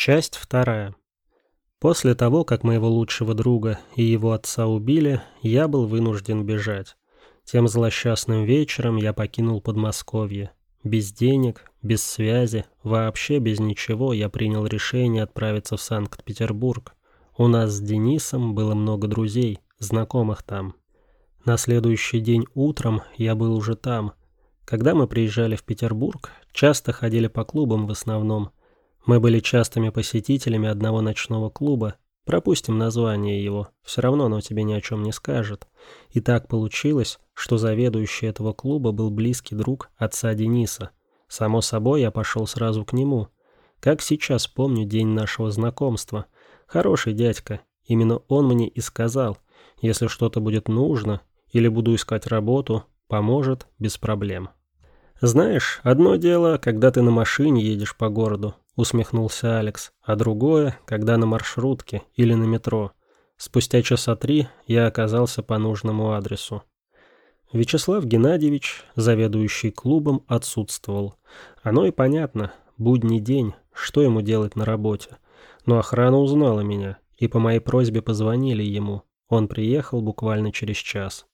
Часть вторая. После того, как моего лучшего друга и его отца убили, я был вынужден бежать. Тем злосчастным вечером я покинул Подмосковье. Без денег, без связи, вообще без ничего я принял решение отправиться в Санкт-Петербург. У нас с Денисом было много друзей, знакомых там. На следующий день утром я был уже там. Когда мы приезжали в Петербург, часто ходили по клубам в основном. Мы были частыми посетителями одного ночного клуба. Пропустим название его, все равно оно тебе ни о чем не скажет. И так получилось, что заведующий этого клуба был близкий друг отца Дениса. Само собой, я пошел сразу к нему. Как сейчас помню день нашего знакомства. Хороший дядька. Именно он мне и сказал, если что-то будет нужно или буду искать работу, поможет без проблем. «Знаешь, одно дело, когда ты на машине едешь по городу», — усмехнулся Алекс, «а другое, когда на маршрутке или на метро. Спустя часа 3 я оказался по нужному адресу». Вячеслав Геннадьевич, заведующий клубом, отсутствовал. Оно и понятно, будний день, что ему делать на работе. Но охрана узнала меня, и по моей просьбе позвонили ему. Он приехал буквально через час.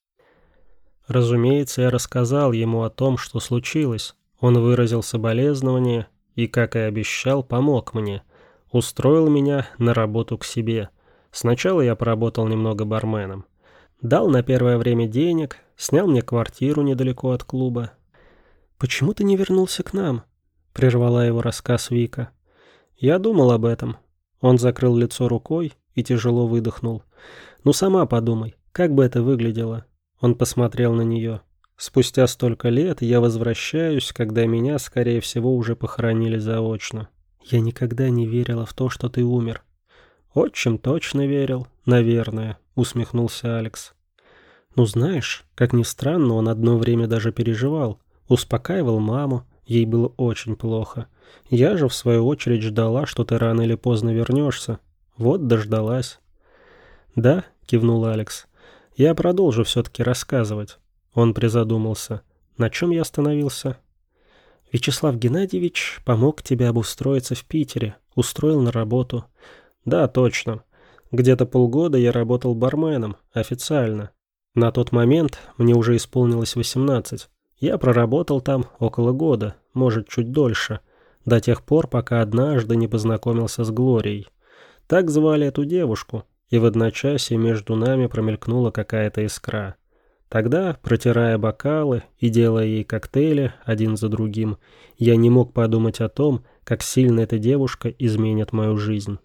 Разумеется, я рассказал ему о том, что случилось. Он выразил соболезнования и, как и обещал, помог мне. Устроил меня на работу к себе. Сначала я поработал немного барменом. Дал на первое время денег, снял мне квартиру недалеко от клуба. «Почему ты не вернулся к нам?» — прервала его рассказ Вика. Я думал об этом. Он закрыл лицо рукой и тяжело выдохнул. «Ну сама подумай, как бы это выглядело?» Он посмотрел на нее. «Спустя столько лет я возвращаюсь, когда меня, скорее всего, уже похоронили заочно. Я никогда не верила в то, что ты умер». «Отчим точно верил, наверное», — усмехнулся Алекс. «Ну знаешь, как ни странно, он одно время даже переживал. Успокаивал маму, ей было очень плохо. Я же, в свою очередь, ждала, что ты рано или поздно вернешься. Вот дождалась». «Да», — кивнул Алекс. «Я продолжу все-таки рассказывать». Он призадумался. На чем я остановился? «Вячеслав Геннадьевич помог тебе обустроиться в Питере, устроил на работу». «Да, точно. Где-то полгода я работал барменом, официально. На тот момент мне уже исполнилось 18. Я проработал там около года, может, чуть дольше, до тех пор, пока однажды не познакомился с Глорией. Так звали эту девушку, и в одночасье между нами промелькнула какая-то искра. Тогда, протирая бокалы и делая ей коктейли один за другим, я не мог подумать о том, как сильно эта девушка изменит мою жизнь.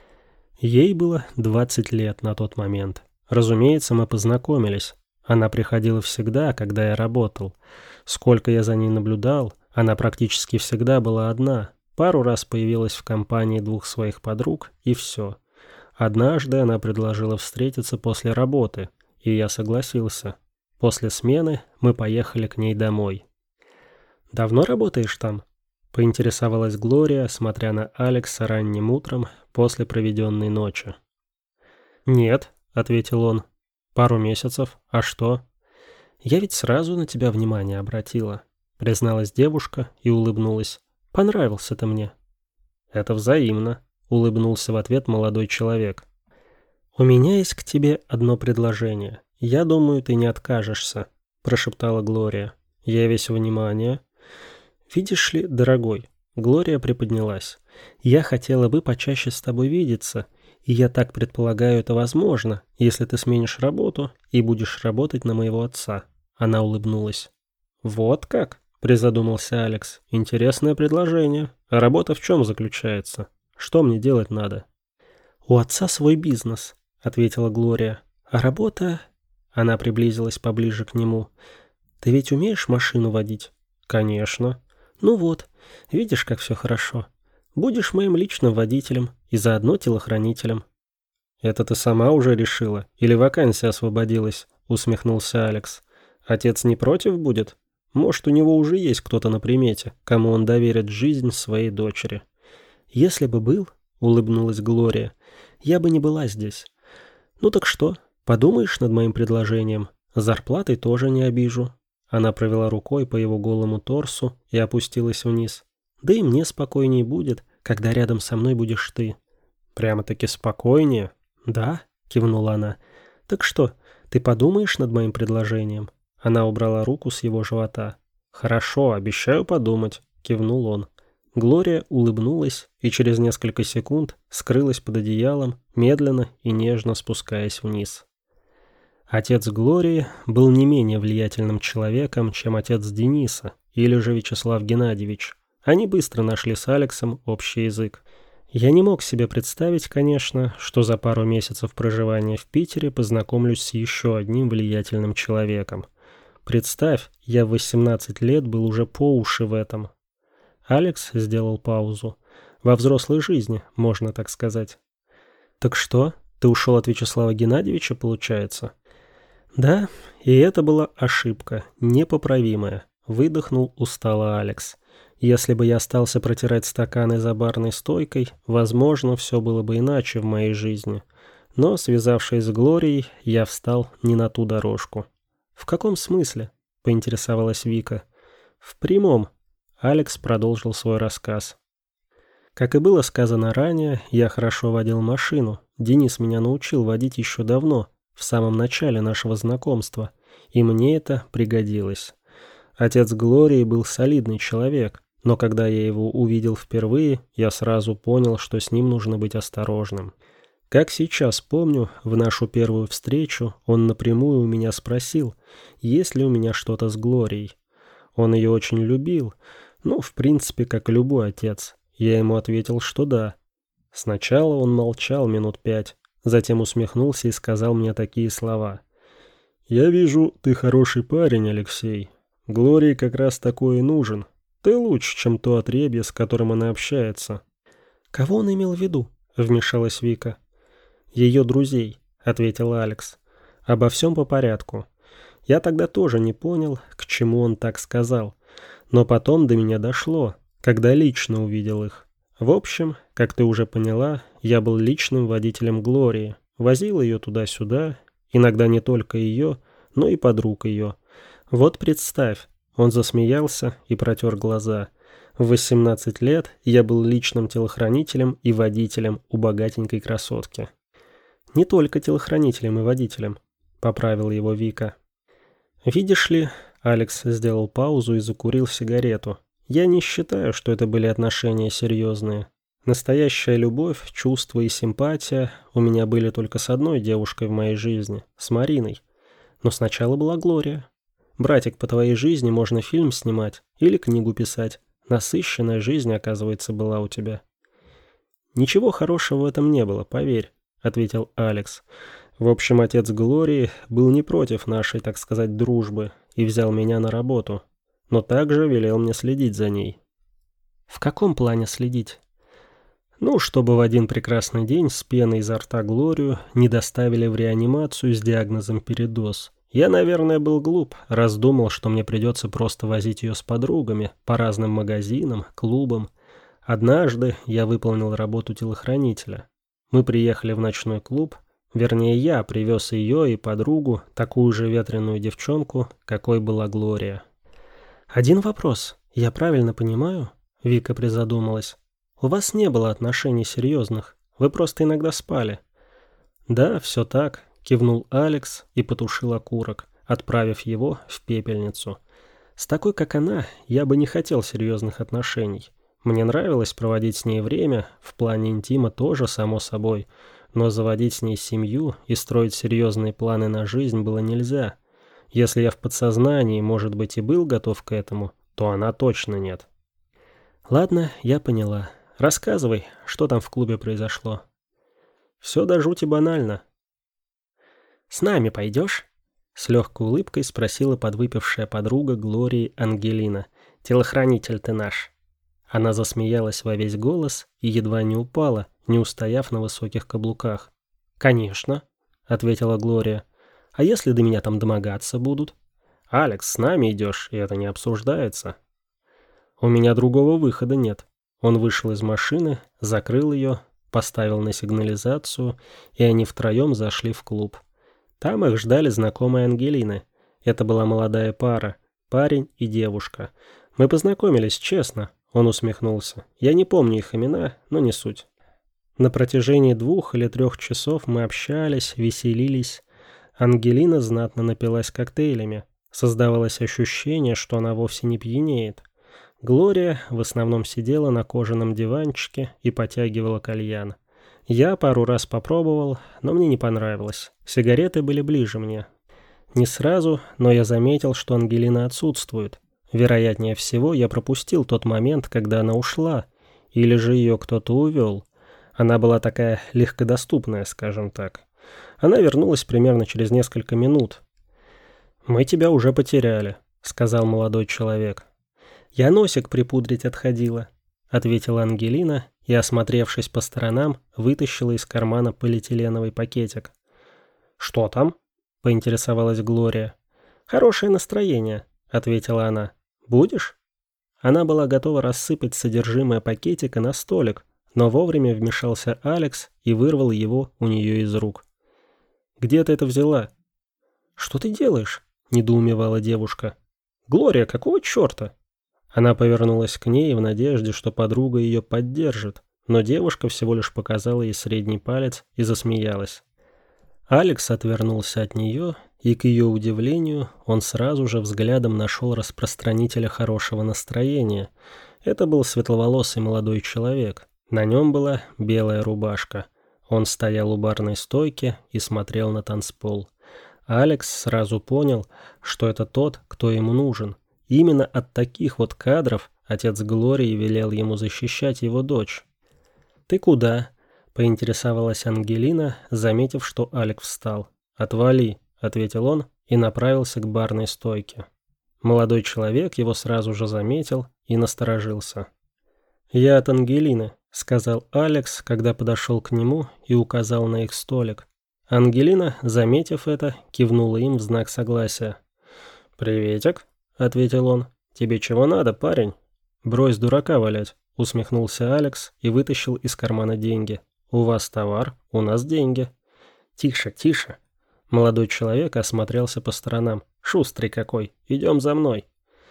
Ей было 20 лет на тот момент. Разумеется, мы познакомились. Она приходила всегда, когда я работал. Сколько я за ней наблюдал, она практически всегда была одна. Пару раз появилась в компании 2 своих подруг, и все. Однажды она предложила встретиться после работы, и я согласился. После смены мы поехали к ней домой. «Давно работаешь там?» — поинтересовалась Глория, смотря на Алекса ранним утром после проведенной ночи. «Нет», — ответил он. «Пару месяцев. А что?» «Я ведь сразу на тебя внимание обратила», — призналась девушка и улыбнулась. «Понравился ты мне». «Это взаимно», — улыбнулся в ответ молодой человек. «У меня есть к тебе одно предложение. Я думаю, ты не откажешься», — прошептала Глория. «Я весь внимание». «Видишь ли, дорогой», — Глория приподнялась, — «я хотела бы почаще с тобой видеться, и я так предполагаю, это возможно, если ты сменишь работу и будешь работать на моего отца». Она улыбнулась. «Вот как?» — призадумался Алекс. «Интересное предложение. А работа в чем заключается? Что мне делать надо?» «У отца свой бизнес», — ответила Глория. «А работа...» Она приблизилась поближе к нему. «Ты ведь умеешь машину водить?» «Конечно». «Ну вот, видишь, как все хорошо. Будешь моим личным водителем и заодно телохранителем». «Это ты сама уже решила? Или вакансия освободилась?» — усмехнулся Алекс. «Отец не против будет? Может, у него уже есть кто-то на примете, кому он доверит жизнь своей дочери». «Если бы был, — улыбнулась Глория, — я бы не была здесь. Ну так что, подумаешь над моим предложением? Зарплатой тоже не обижу». Она провела рукой по его голому торсу и опустилась вниз. «Да и мне спокойней будет, когда рядом со мной будешь ты». «Прямо-таки спокойнее?» «Да», — кивнула она. «Так что, ты подумаешь над моим предложением?» Она убрала руку с его живота. «Хорошо, обещаю подумать», — кивнул он. Глория улыбнулась и через несколько секунд скрылась под одеялом, медленно и нежно спускаясь вниз. Отец Глории был не менее влиятельным человеком, чем отец Дениса или же Вячеслав Геннадьевич. Они быстро нашли с Алексом общий язык. Я не мог себе представить, конечно, что за пару месяцев проживания в Питере познакомлюсь с еще одним влиятельным человеком. Представь, я в 18 лет был уже по уши в этом. Алекс сделал паузу. Во взрослой жизни, можно так сказать. «Так что, ты ушел от Вячеслава Геннадьевича, получается?» «Да, и это была ошибка, непоправимая», — выдохнул устало Алекс. «Если бы я остался протирать стаканы за барной стойкой, возможно, все было бы иначе в моей жизни. Но, связавшись с Глорией, я встал не на ту дорожку». «В каком смысле?» — поинтересовалась Вика. «В прямом». Алекс продолжил свой рассказ. «Как и было сказано ранее, я хорошо водил машину. Денис меня научил водить еще давно, в самом начале нашего знакомства, и мне это пригодилось. Отец Глории был солидный человек, но когда я его увидел впервые, я сразу понял, что с ним нужно быть осторожным. Как сейчас помню, в нашу первую встречу он напрямую у меня спросил, есть ли у меня что-то с Глорией. Он ее очень любил, в принципе, как любой отец. Я ему ответил, что да. Сначала он молчал минут 5, затем усмехнулся и сказал мне такие слова. «Я вижу, ты хороший парень, Алексей. Глории как раз такой и нужен. Ты лучше, чем то отребье, с которым она общается». «Кого он имел в виду?» — вмешалась Вика. «Ее друзей», — ответил Алекс. «Обо всем по порядку. Я тогда тоже не понял, к чему он так сказал. Но потом до меня дошло, когда лично увидел их. В общем, как ты уже поняла, я был личным водителем Глории. Возил ее туда-сюда, иногда не только ее, но и подруг ее. Вот представь». Он засмеялся и протер глаза. В 18 лет я был личным телохранителем и водителем у богатенькой красотки. «Не только телохранителем и водителем», — поправила его Вика. «Видишь ли», — Алекс сделал паузу и закурил сигарету, «я не считаю, что это были отношения серьезные. Настоящая любовь, чувства и симпатия у меня были только с одной девушкой в моей жизни, с Мариной. Но сначала была Глория. Братик, по твоей жизни можно фильм снимать или книгу писать. Насыщенная жизнь, оказывается, была у тебя». «Ничего хорошего в этом не было, поверь», — ответил Алекс. «В общем, отец Глории был не против нашей, так сказать, дружбы и взял меня на работу, но также велел мне следить за ней». «В каком плане следить?» Чтобы в один прекрасный день с пеной изо рта Глорию не доставили в реанимацию с диагнозом передоз. Я, наверное, был глуп, раз думал, что мне придется просто возить ее с подругами по разным магазинам, клубам. Однажды я выполнил работу телохранителя. Мы приехали в ночной клуб, вернее, я привез ее и подругу, такую же ветреную девчонку, какой была Глория. «Один вопрос. Я правильно понимаю?» — Вика призадумалась. «У вас не было отношений серьезных, вы просто иногда спали». «Да, все так», — кивнул Алекс и потушил окурок, отправив его в пепельницу. «С такой, как она, я бы не хотел серьезных отношений. Мне нравилось проводить с ней время, в плане интима тоже, само собой, но заводить с ней семью и строить серьезные планы на жизнь было нельзя. Если я в подсознании, может быть, и был готов к этому, то она точно нет». «Ладно, я поняла. Рассказывай, что там в клубе произошло». «Все до жути банально». «С нами пойдешь?» — с легкой улыбкой спросила подвыпившая подруга Глории Ангелина. «Телохранитель ты наш». Она засмеялась во весь голос и едва не упала, не устояв на высоких каблуках. «Конечно», — ответила Глория. «А если до меня там домогаться будут?» «Алекс, с нами идешь, и это не обсуждается». «У меня другого выхода нет». Он вышел из машины, закрыл ее, поставил на сигнализацию, и они втроем зашли в клуб. Там их ждали знакомые Ангелины. Это была молодая пара, парень и девушка. Мы познакомились честно, Он усмехнулся. «Я не помню их имена, но не суть». На протяжении 2 или 3 часов мы общались, веселились. Ангелина знатно напилась коктейлями. Создавалось ощущение, что она вовсе не пьянеет. Глория в основном сидела на кожаном диванчике и потягивала кальян. Я пару раз попробовал, но мне не понравилось. Сигареты были ближе мне. Не сразу, но я заметил, что Ангелина отсутствует. Вероятнее всего, я пропустил тот момент, когда она ушла, или же ее кто-то увел. Она была такая легкодоступная, скажем так. Она вернулась примерно через несколько минут. «Мы тебя уже потеряли», — сказал молодой человек. «Я носик припудрить отходила», — ответила Ангелина и, осмотревшись по сторонам, вытащила из кармана полиэтиленовый пакетик. «Что там?» — поинтересовалась Глория. «Хорошее настроение», — ответила она. «Будешь?» Она была готова рассыпать содержимое пакетика на столик, но вовремя вмешался Алекс и вырвал его у нее из рук. «Где ты это взяла?» «Что ты делаешь?» — недоумевала девушка. «Глория, какого черта?» Она повернулась к ней в надежде, что подруга ее поддержит, но девушка всего лишь показала ей средний палец и засмеялась. Алекс отвернулся от нее, и, к ее удивлению, он сразу же взглядом нашел распространителя хорошего настроения. Это был светловолосый молодой человек. На нем была белая рубашка. Он стоял у барной стойки и смотрел на танцпол. Алекс сразу понял, что это тот, кто ему нужен. Именно от таких вот кадров отец Глории велел ему защищать его дочь. «Ты куда?» — поинтересовалась Ангелина, заметив, что Алекс встал. «Отвали», — ответил он и направился к барной стойке. Молодой человек его сразу же заметил и насторожился. «Я от Ангелины», — сказал Алекс, когда подошел к нему и указал на их столик. Ангелина, заметив это, кивнула им в знак согласия. «Приветик», — ответил он. «Тебе чего надо, парень?» «Брось дурака валять», — усмехнулся Алекс и вытащил из кармана деньги. «У вас товар, у нас деньги». «Тише, тише». Молодой человек осмотрелся по сторонам. «Шустрый какой, идем за мной».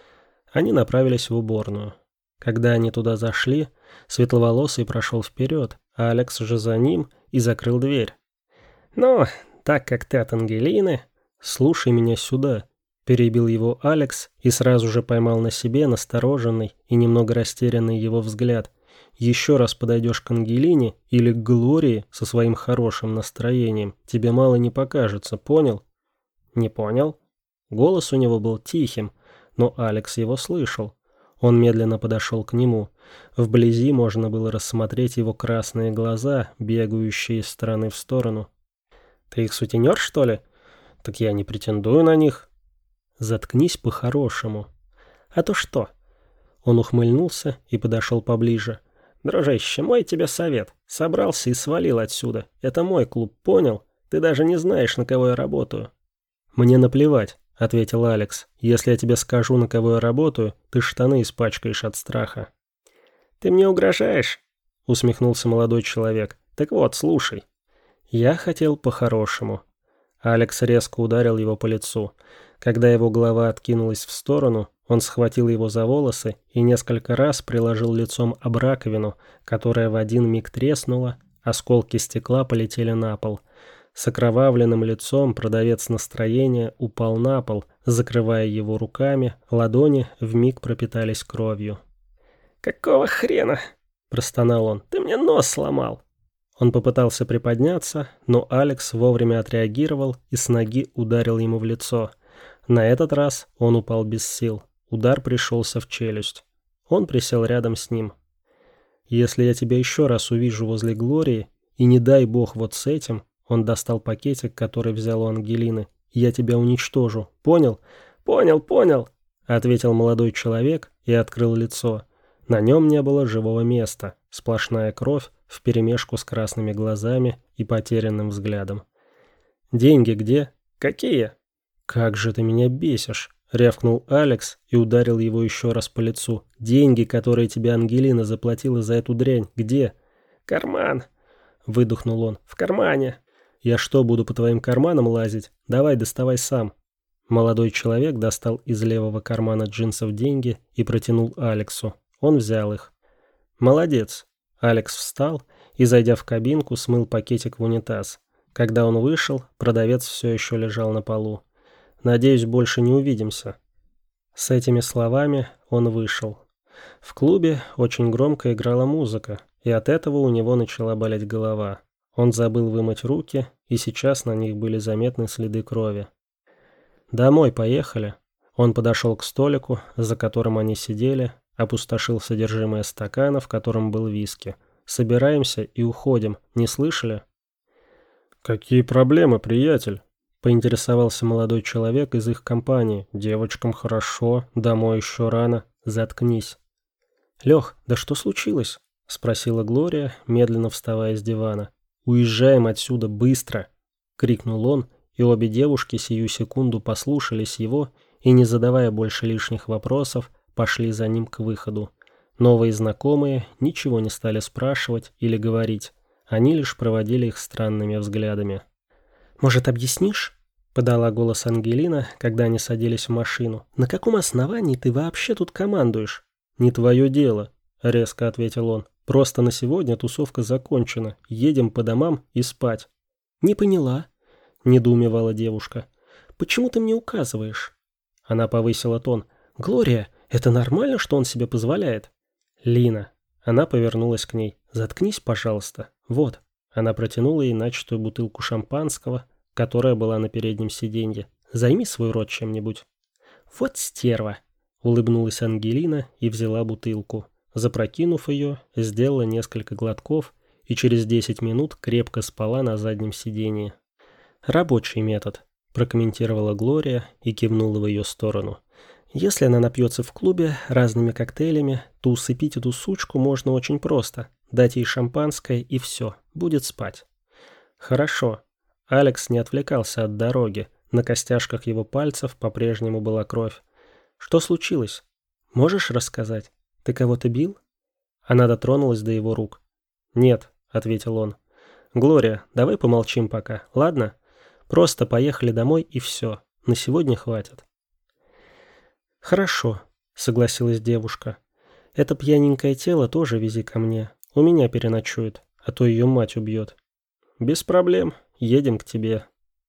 Они направились в уборную. Когда они туда зашли, светловолосый прошел вперед, а Алекс же за ним и закрыл дверь. «Ну, так как ты от Ангелины, слушай меня сюда», — перебил его Алекс и сразу же поймал на себе настороженный и немного растерянный его взгляд. «Еще раз подойдешь к Ангелине или к Глории со своим хорошим настроением, тебе мало не покажется, понял?» «Не понял». Голос у него был тихим, но Алекс его слышал. Он медленно подошел к нему. Вблизи можно было рассмотреть его красные глаза, бегающие из стороны в сторону. «Ты их сутенер, что ли? Так я не претендую на них». «Заткнись по-хорошему». «А то что?» Он ухмыльнулся и подошел поближе. «Дружище, мой тебе совет. Собрался и свалил отсюда. Это мой клуб, понял? Ты даже не знаешь, на кого я работаю». «Мне наплевать», — ответил Алекс. «Если я тебе скажу, на кого я работаю, ты штаны испачкаешь от страха». «Ты мне угрожаешь?» — усмехнулся молодой человек. «Так вот, слушай». «Я хотел по-хорошему». Алекс резко ударил его по лицу. Когда его голова откинулась в сторону, он схватил его за волосы и несколько раз приложил лицом об раковину, которая в один миг треснула, осколки стекла полетели на пол. С окровавленным лицом продавец настроения упал на пол, закрывая его руками, ладони вмиг пропитались кровью. «Какого хрена?» – простонал он. «Ты мне нос сломал!» Он попытался приподняться, но Алекс вовремя отреагировал и с ноги ударил ему в лицо. На этот раз он упал без сил. Удар пришелся в челюсть. Он присел рядом с ним. «Если я тебя еще раз увижу возле Глории, и не дай бог вот с этим...» Он достал пакетик, который взял у Ангелины. «Я тебя уничтожу. Понял?» «Понял», — ответил молодой человек и открыл лицо. На нем не было живого места. Сплошная кровь вперемешку с красными глазами и потерянным взглядом. «Деньги где?» «Какие?» «Как же ты меня бесишь!» — рявкнул Алекс и ударил его еще раз по лицу. «Деньги, которые тебе Ангелина заплатила за эту дрянь, где?» «Карман!» — выдохнул он. «В кармане!» «Я что, буду по твоим карманам лазить? Давай, доставай сам». Молодой человек достал из левого кармана джинсов деньги и протянул Алексу. Он взял их. «Молодец». Алекс встал и, зайдя в кабинку, смыл пакетик в унитаз. Когда он вышел, продавец все еще лежал на полу. «Надеюсь, больше не увидимся». С этими словами он вышел. В клубе очень громко играла музыка, и от этого у него начала болеть голова. Он забыл вымыть руки, и сейчас на них были заметны следы крови. «Домой поехали». Он подошел к столику, за которым они сидели, опустошил содержимое стакана, в котором был виски. «Собираемся и уходим, не слышали?» «Какие проблемы, приятель?» — поинтересовался молодой человек из их компании. «Девочкам хорошо, домой еще рано. Заткнись». «Лех, да что случилось?» — спросила Глория, медленно вставая с дивана. «Уезжаем отсюда быстро!» — крикнул он, и обе девушки сию секунду послушались его и, не задавая больше лишних вопросов, пошли за ним к выходу. Новые знакомые ничего не стали спрашивать или говорить, они лишь проводили их странными взглядами. «Может, объяснишь?» — подала голос Ангелина, когда они садились в машину. «На каком основании ты вообще тут командуешь?» «Не твое дело», — резко ответил он. «Просто на сегодня тусовка закончена. Едем по домам и спать». «Не поняла», — недоумевала девушка. «Почему ты мне указываешь?» Она повысила тон. «Глория, это нормально, что он себе позволяет?» «Лина». Она повернулась к ней. «Заткнись, пожалуйста. Вот». Она протянула ей начатую бутылку шампанского, которая была на переднем сиденье. «Займи свой рот чем-нибудь». «Вот стерва», — улыбнулась Ангелина и взяла бутылку. Запрокинув ее, сделала несколько глотков и через 10 минут крепко спала на заднем сиденье. «Рабочий метод», — прокомментировала Глория и кивнула в ее сторону. «Если она напьется в клубе разными коктейлями, то усыпить эту сучку можно очень просто. Дать ей шампанское и все, будет спать». «Хорошо». Алекс не отвлекался от дороги. На костяшках его пальцев по-прежнему была кровь. «Что случилось? Можешь рассказать? Ты кого-то бил?» Она дотронулась до его рук. «Нет», — ответил он. «Глория, давай помолчим пока, ладно? Просто поехали домой и все. На сегодня хватит». «Хорошо», — согласилась девушка. «Это пьяненькое тело тоже вези ко мне. У меня переночует, а то ее мать убьет». «Без проблем. Едем к тебе».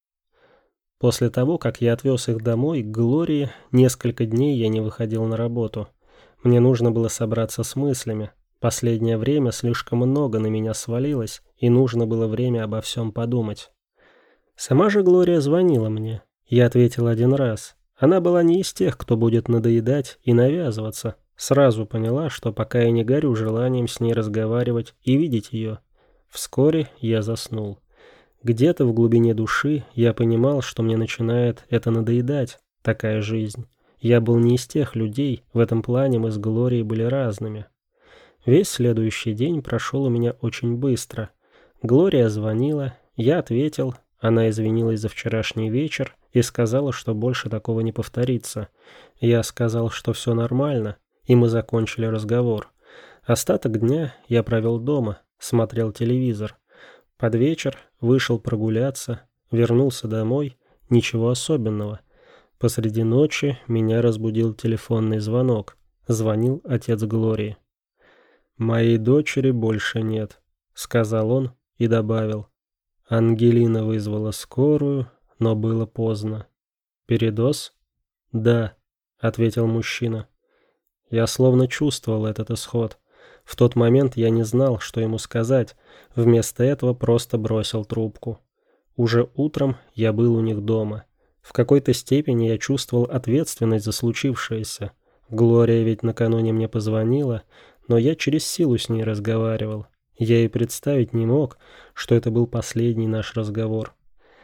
После того, как я отвез их домой, к Глории, несколько дней я не выходил на работу. Мне нужно было собраться с мыслями. Последнее время слишком много на меня свалилось, и нужно было время обо всем подумать. Сама же Глория звонила мне. Я ответил один раз. Она была не из тех, кто будет надоедать и навязываться. Сразу поняла, что пока я не горю желанием с ней разговаривать и видеть ее. Вскоре я заснул. Где-то в глубине души я понимал, что мне начинает это надоедать, такая жизнь. Я был не из тех людей, в этом плане мы с Глорией были разными. Весь следующий день прошел у меня очень быстро. Глория звонила, я ответил, она извинилась за вчерашний вечер и сказала, что больше такого не повторится. Я сказал, что все нормально, и мы закончили разговор. Остаток дня я провел дома, смотрел телевизор. Под вечер вышел прогуляться, вернулся домой, ничего особенного. Посреди ночи меня разбудил телефонный звонок. Звонил отец Глории. «Моей дочери больше нет», — сказал он и добавил. Ангелина вызвала скорую, но было поздно. «Передоз?» «Да», — ответил мужчина. Я словно чувствовал этот исход. В тот момент я не знал, что ему сказать, вместо этого просто бросил трубку. Уже утром я был у них дома. В какой-то степени я чувствовал ответственность за случившееся. Глория ведь накануне мне позвонила, но я через силу с ней разговаривал. Я и представить не мог, что это был последний наш разговор.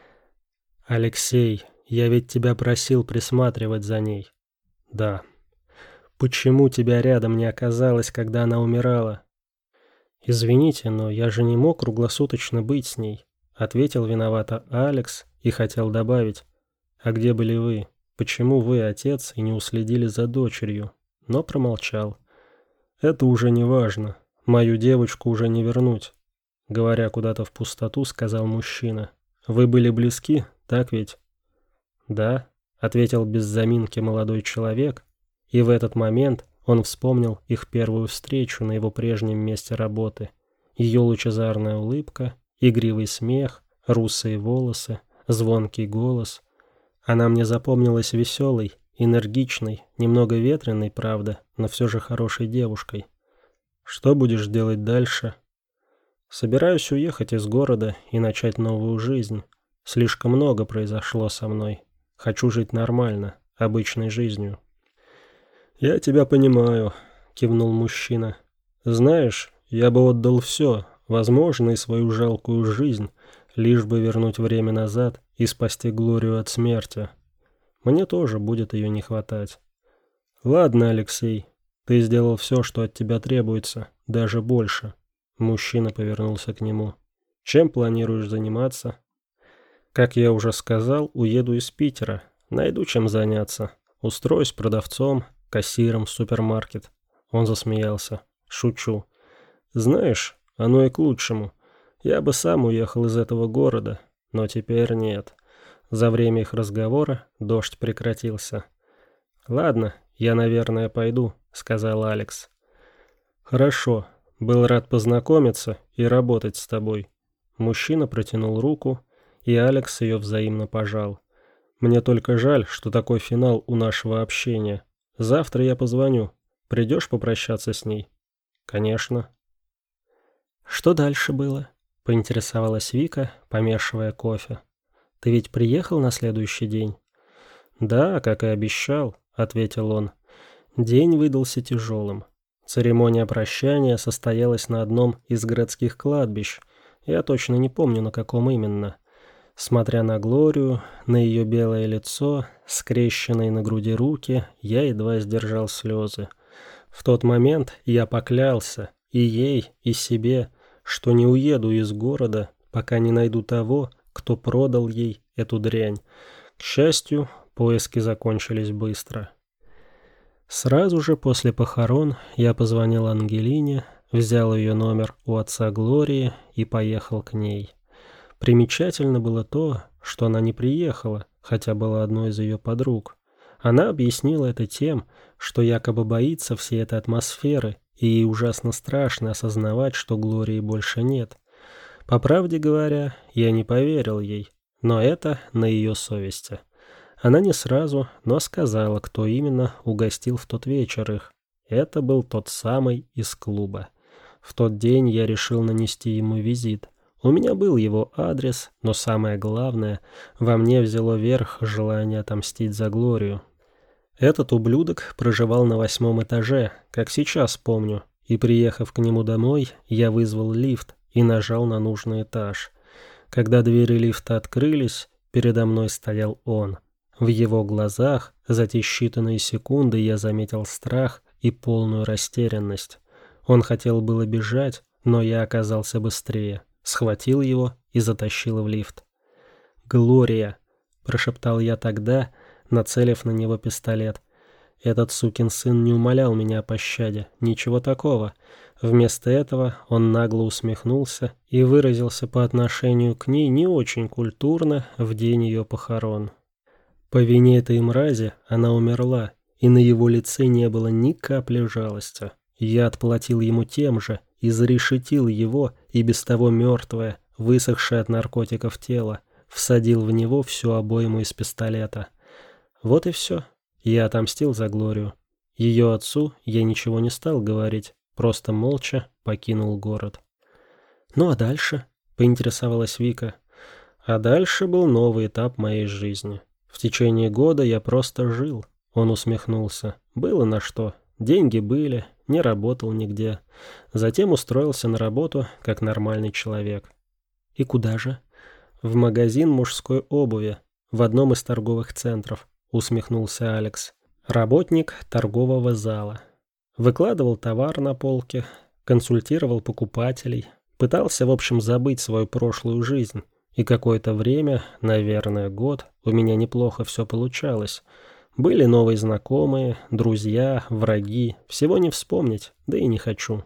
«Алексей, я ведь тебя просил присматривать за ней». «Да». «Почему тебя рядом не оказалось, когда она умирала?» «Извините, но я же не мог круглосуточно быть с ней», — ответил виновато Алекс и хотел добавить. «А где были вы? Почему вы, отец, и не уследили за дочерью?» Но промолчал. «Это уже не важно. Мою девочку уже не вернуть», — говоря куда-то в пустоту, сказал мужчина. «Вы были близки, так ведь?» «Да», — ответил без заминки молодой человек, и в этот момент Он вспомнил их первую встречу на его прежнем месте работы. Ее лучезарная улыбка, игривый смех, русые волосы, звонкий голос. Она мне запомнилась веселой, энергичной, немного ветреной, правда, но все же хорошей девушкой. «Что будешь делать дальше?» «Собираюсь уехать из города и начать новую жизнь. Слишком много произошло со мной. Хочу жить нормально, обычной жизнью». «Я тебя понимаю», — кивнул мужчина. «Знаешь, я бы отдал все, возможно, и свою жалкую жизнь, лишь бы вернуть время назад и спасти Глорию от смерти. Мне тоже будет ее не хватать». «Ладно, Алексей, ты сделал все, что от тебя требуется, даже больше». Мужчина повернулся к нему. «Чем планируешь заниматься?» «Как я уже сказал, уеду из Питера. Найду чем заняться. Устроюсь продавцом, кассиром в супермаркет». Он засмеялся. «Шучу. Знаешь, оно и к лучшему. Я бы сам уехал из этого города, но теперь нет». За время их разговора дождь прекратился. «Ладно, я, наверное, пойду», — сказал Алекс. «Хорошо. Был рад познакомиться и работать с тобой». Мужчина протянул руку, и Алекс ее взаимно пожал. «Мне только жаль, что такой финал у нашего общения. Завтра я позвоню. Придешь попрощаться с ней?» «Конечно». «Что дальше было?» — поинтересовалась Вика, помешивая кофе. «Ты ведь приехал на следующий день?» «Да, как и обещал», — ответил он. День выдался тяжелым. Церемония прощания состоялась на одном из городских кладбищ. Я точно не помню, на каком именно. Смотря на Глорию, на ее белое лицо, скрещенные на груди руки, я едва сдержал слезы. В тот момент я поклялся и ей, и себе, что не уеду из города, пока не найду того, кто продал ей эту дрянь. К счастью, поиски закончились быстро. Сразу же после похорон я позвонил Ангелине, взял ее номер у отца Глории и поехал к ней. Примечательно было то, что она не приехала, хотя была одной из ее подруг. Она объяснила это тем, что якобы боится всей этой атмосферы, и ей ужасно страшно осознавать, что Глории больше нет. По правде говоря, я не поверил ей, но это на ее совести. Она не сразу, но сказала, кто именно угостил в тот вечер их. Это был тот самый из клуба. В тот день я решил нанести ему визит. У меня был его адрес, но самое главное, во мне взяло верх желание отомстить за Глорию. Этот ублюдок проживал на 8-м этаже, как сейчас помню, и, приехав к нему домой, я вызвал лифт и нажал на нужный этаж. Когда двери лифта открылись, передо мной стоял он. В его глазах за те считанные секунды я заметил страх и полную растерянность. Он хотел было бежать, но я оказался быстрее, схватил его и затащил в лифт. «Глория!» – прошептал я тогда, нацелив на него пистолет. Этот сукин сын не умолял меня о пощаде, ничего такого. Вместо этого он нагло усмехнулся и выразился по отношению к ней не очень культурно в день ее похорон. По вине этой мрази она умерла, и на его лице не было ни капли жалости. Я отплатил ему тем же, изрешетил его, и без того мертвое, высохшее от наркотиков тело, всадил в него всю обойму из пистолета. Вот и все. Я отомстил за Глорию. Ее отцу я ничего не стал говорить, просто молча покинул город. «Ну а дальше?» — поинтересовалась Вика. А дальше был новый этап моей жизни. В течение года я просто жил. Он усмехнулся. Было на что. Деньги были, не работал нигде. Затем устроился на работу, как нормальный человек. «И куда же?» «В магазин мужской обуви, в одном из торговых центров», — усмехнулся Алекс. «Работник торгового зала. Выкладывал товар на полке, консультировал покупателей, пытался, в общем, забыть свою прошлую жизнь. И какое-то время, наверное, год, у меня неплохо все получалось. Были новые знакомые, друзья, враги, всего не вспомнить, да и не хочу».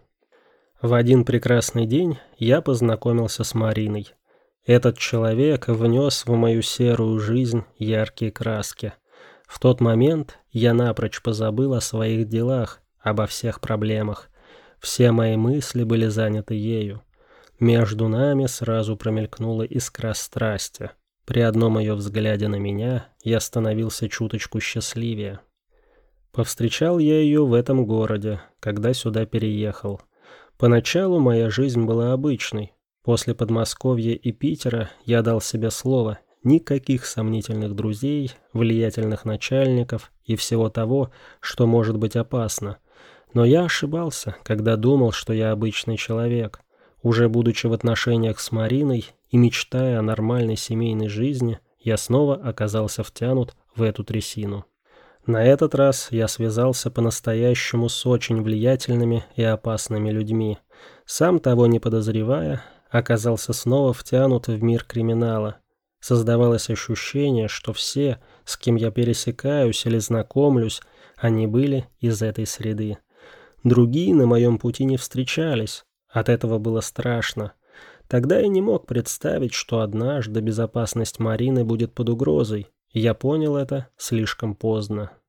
В один прекрасный день я познакомился с Мариной. Этот человек внес в мою серую жизнь яркие краски. В тот момент я напрочь позабыл о своих делах, обо всех проблемах. Все мои мысли были заняты ею. Между нами сразу промелькнула искра страсти. При одном ее взгляде на меня я становился чуточку счастливее. Повстречал я ее в этом городе, когда сюда переехал. Поначалу моя жизнь была обычной. После Подмосковья и Питера я дал себе слово: никаких сомнительных друзей, влиятельных начальников и всего того, что может быть опасно. Но я ошибался, когда думал, что я обычный человек. Уже будучи в отношениях с Мариной и мечтая о нормальной семейной жизни, я снова оказался втянут в эту трясину. На этот раз я связался по-настоящему с очень влиятельными и опасными людьми. Сам того не подозревая, оказался снова втянут в мир криминала. Создавалось ощущение, что все, с кем я пересекаюсь или знакомлюсь, они были из этой среды. Другие на моем пути не встречались. От этого было страшно. Тогда я не мог представить, что однажды безопасность Марины будет под угрозой. Я понял это слишком поздно.